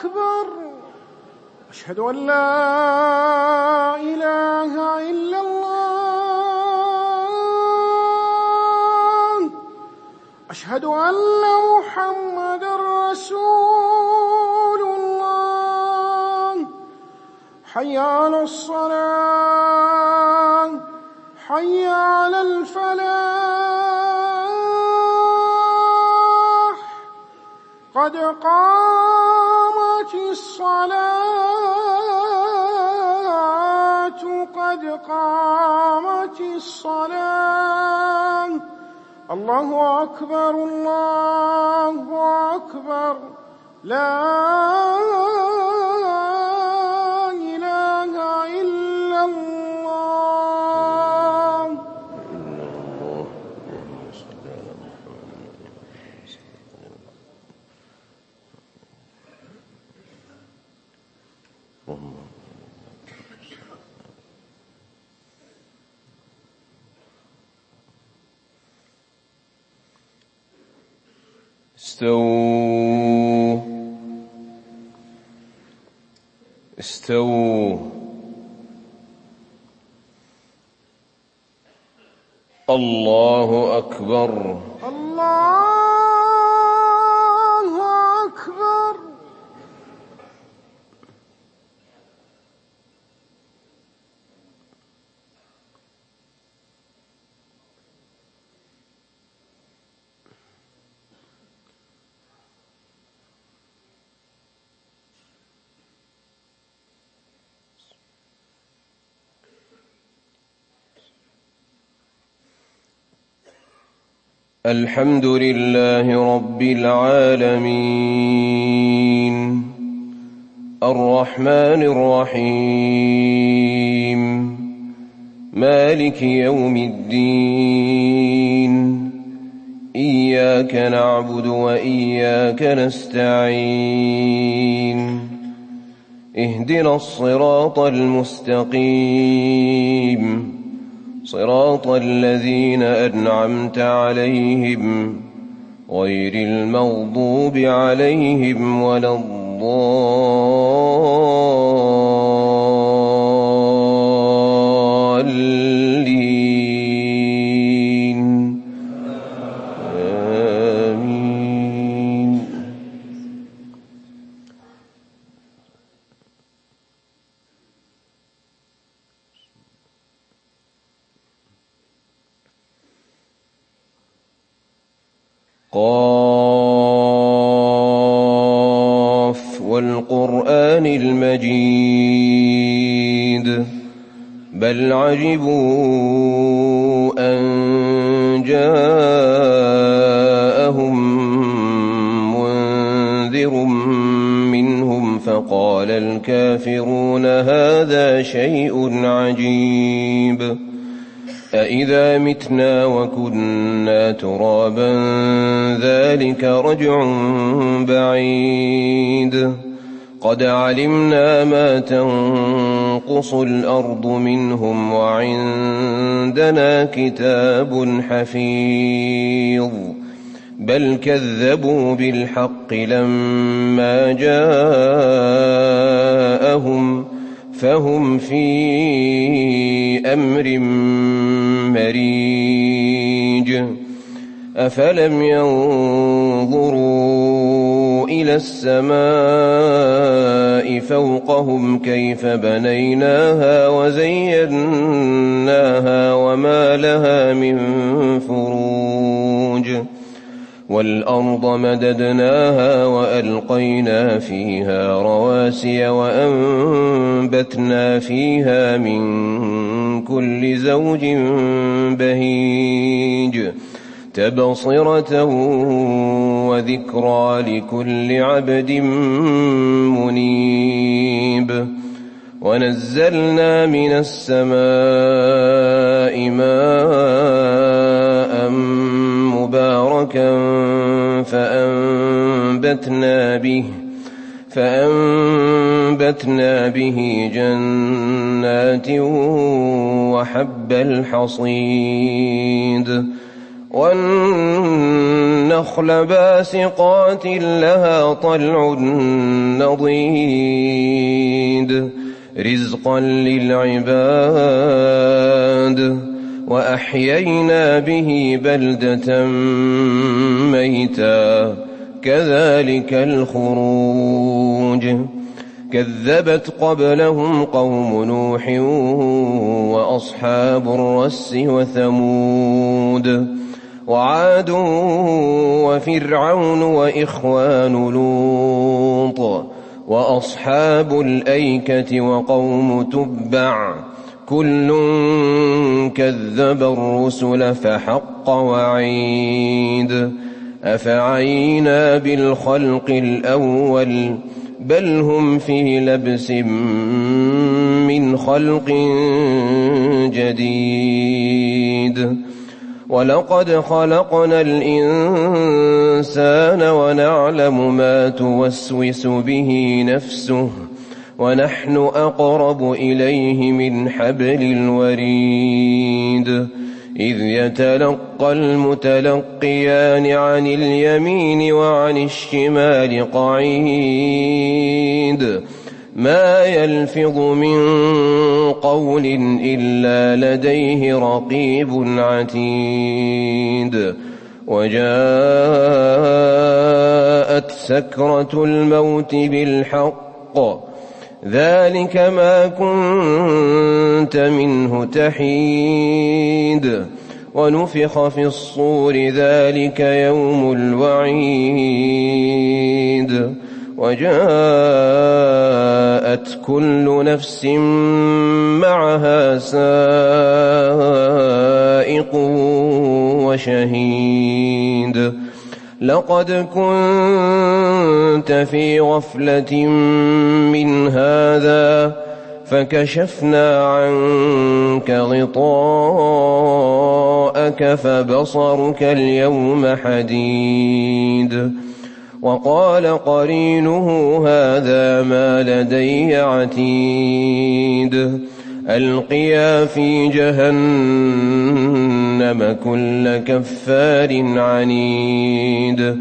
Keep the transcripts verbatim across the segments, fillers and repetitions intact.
أكبر. أشهد أن لا إله إلا الله. أشهد أن محمدًا رسول الله. حي على الصلاة، حي على الفلاح، قد قامت الصلاة، قد قامت الصلاة. الله أكبر، الله أكبر، لا إله إلا الله. استووا استووا الله أكبر، الله أكبر. الحمد لله رب العالمين، الرحمن الرحيم، مالك يوم الدين. إياك نعبد وإياك نستعين. اهدنا الصراط المستقيم، صراط الذين أنعمت عليهم غير المغضوب عليهم ولا الضالين. آمين. قاف والقرآن المجيد، بل عجبوا أن جاءهم منذر منهم فقال الكافرون هذا شيء عجيب. أإذا متنا وكنا ترابا ذلك رجع بعيد. قد علمنا ما تنقص الأرض منهم وعندنا كتاب حفيظ. بل كذبوا بالحق لما جاءهم فهم في أمر مريج. أفلم ينظروا إلى السماء فوقهم كيف بنيناها وزيناها وما لها من فروج. والأرض مددناها وألقينا فيها رواسي وأنبتنا فيها من كل زوج بهيج. تبصرة وذكرى لكل عبد منيب. ونزلنا من السماء ماء مباركا فأنبتنا به فأنبتنا به جنات وحب الحصيد والنخل باسقات لها طلع نضيد رزقا للعباد وأحيينا به بلدة ميتا كذلك الخروج كذبت قبلهم قوم نوح وأصحاب الرس وثمود وعاد وفرعون وإخوان لوط وأصحاب الأيكة وقوم تبع كل كذب الرسل فحق وعيد أفعينا بالخلق الأول بل هم في لبس من خلق جديد ولقد خلقنا الإنسان ونعلم ما توسوس به نفسه ونحن أقرب إليه من حبل الوريد إذ يتلقى المتلقيان عن اليمين وعن الشمال قعيد ما يلفظ من قول إلا لديه رقيب عتيد وجاءت سكرة الموت بالحق ذلك ما كنت منه تحيد ونفخ في الصور ذلك يوم الوعيد وجاءت كل نفس معها سائق وشهيد لقد كنت في غفلة من هذا فكشفنا عنك غطاءك فبصرك اليوم حديد وقال قرينه هذا ما لدي عتيد ألقيا في جهنم كل كفار عنيد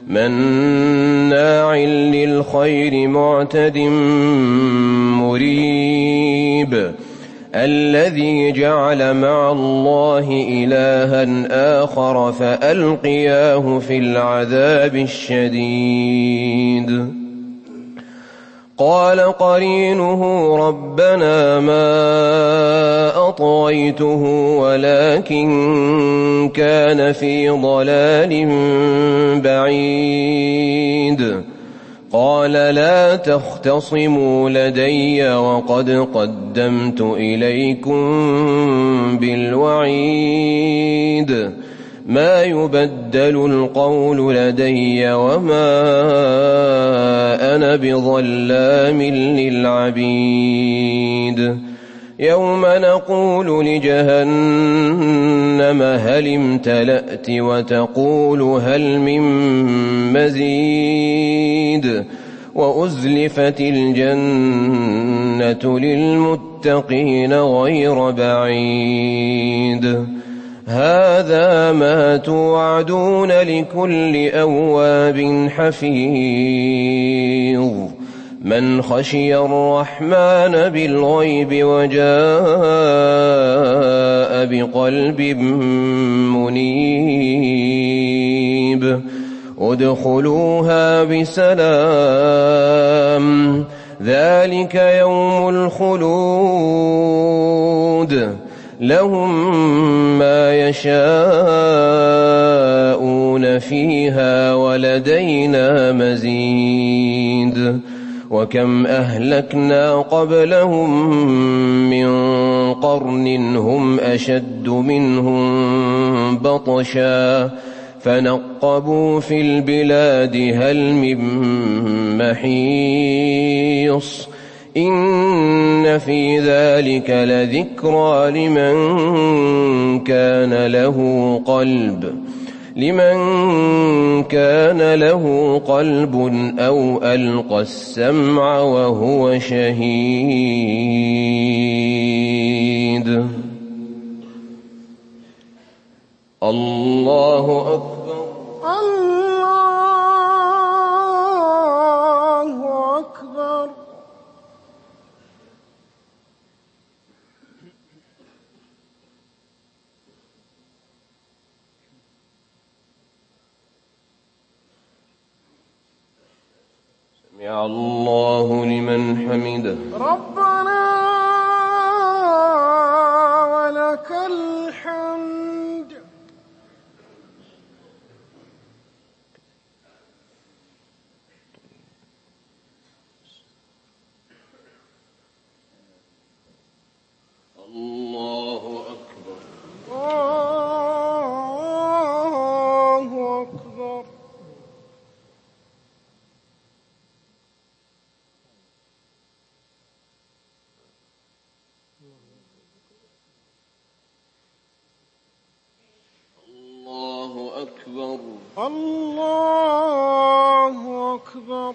مناع للخير معتد مريب الذي جعل مع الله إلها آخر فألقياه في العذاب الشديد قال قرينه ربنا ما أطغيته ولكن كان في ضلال بعيد قال لا تختصموا لدي وقد قدمت إليكم بالوعيد ما يبدل القول لدي وما أنا بظلام للعبيد يوم نقول لجهنم هل امتلأت وتقول هل من مزيد وأزلفت الجنة للمتقين غير بعيد هذا ما توعدون لكل أواب حفيظ من خشي الرحمن بالغيب وجاء بقلب منيب ادخلوها بسلام ذلك يوم الخلود لهم ما يشاءون فيها ولدينا مزيد وكم أهلكنا قبلهم من قرن هم أشد منهم بطشا فنقبوا في البلاد هل من محيص إن في ذلك لذكرى لمن كان له قلب لمن كان له قلب أو ألقى السمع وهو شهيد الله أكبر. الله أكبر. سمع الله لمن حمده. ربنا ولك الحمد. الله أكبر. الله أكبر. الله أكبر. الله أكبر.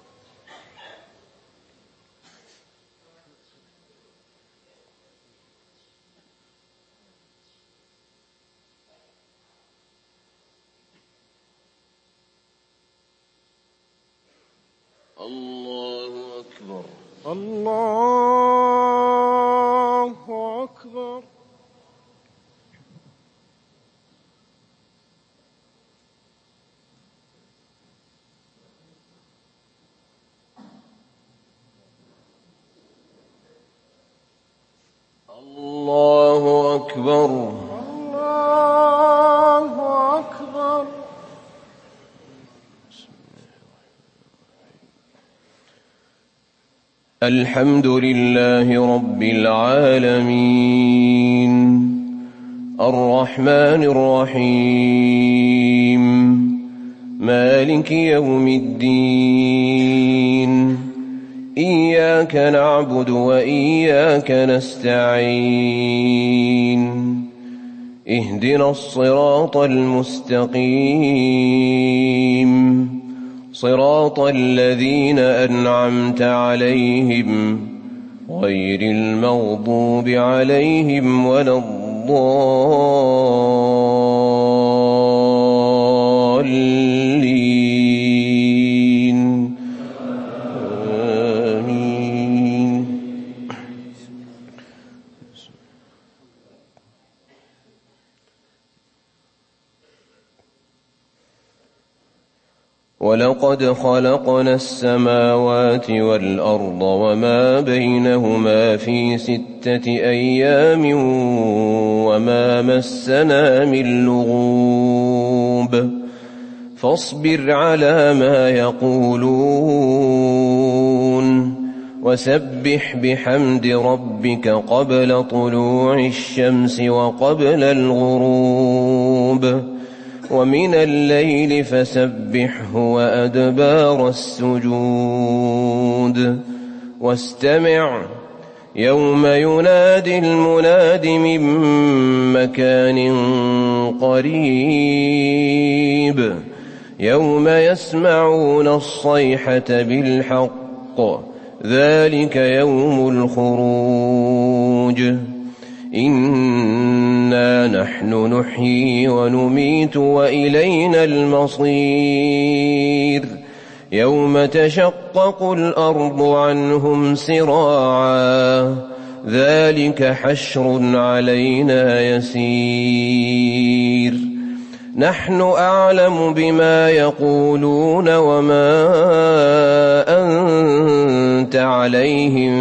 الله أكبر. الله أكبر. الله أكبر. الله أكبر. الحمد لله رب العالمين الرحمن الرحيم مالك يوم الدين إياك نعبد وإياك نستعين اهدنا الصراط المستقيم صراط الذين أنعمت عليهم غير المغضوب عليهم ولا الضالين آمين. ولقد خلقنا السماوات والأرض وما بينهما في ستة أيام وما مسنا من لغوب فاصبر على ما يقولون وسبح بحمد ربك قبل طلوع الشمس وقبل الغروب ومن الليل فسبحه وأدبار السجود واستمع يوم ينادي المناد من مكان قريب يوم يسمعون الصيحة بالحق ذلك يوم الخروج إنا نحن نحيي ونميت وإلينا المصير يوم تشقق الأرض عنهم سراعا ذلك حشر علينا يسير نحن أعلم بما يقولون وما أنت عليهم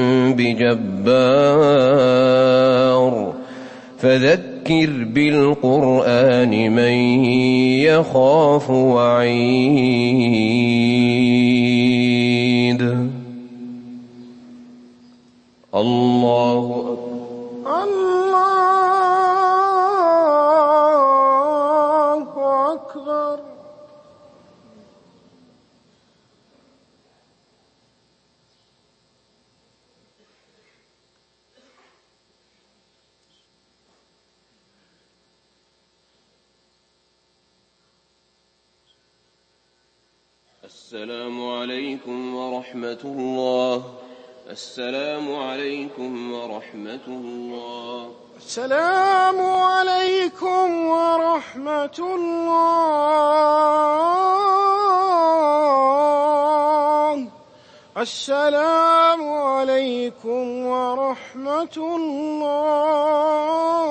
بجبار فذكر بالقرآن من يخاف وعيد. الله أكبر. الله أكبر. السلام عليكم ورحمة الله السلام عليكم ورحمة الله. السلام عليكم ورحمة الله. السلام عليكم ورحمة الله.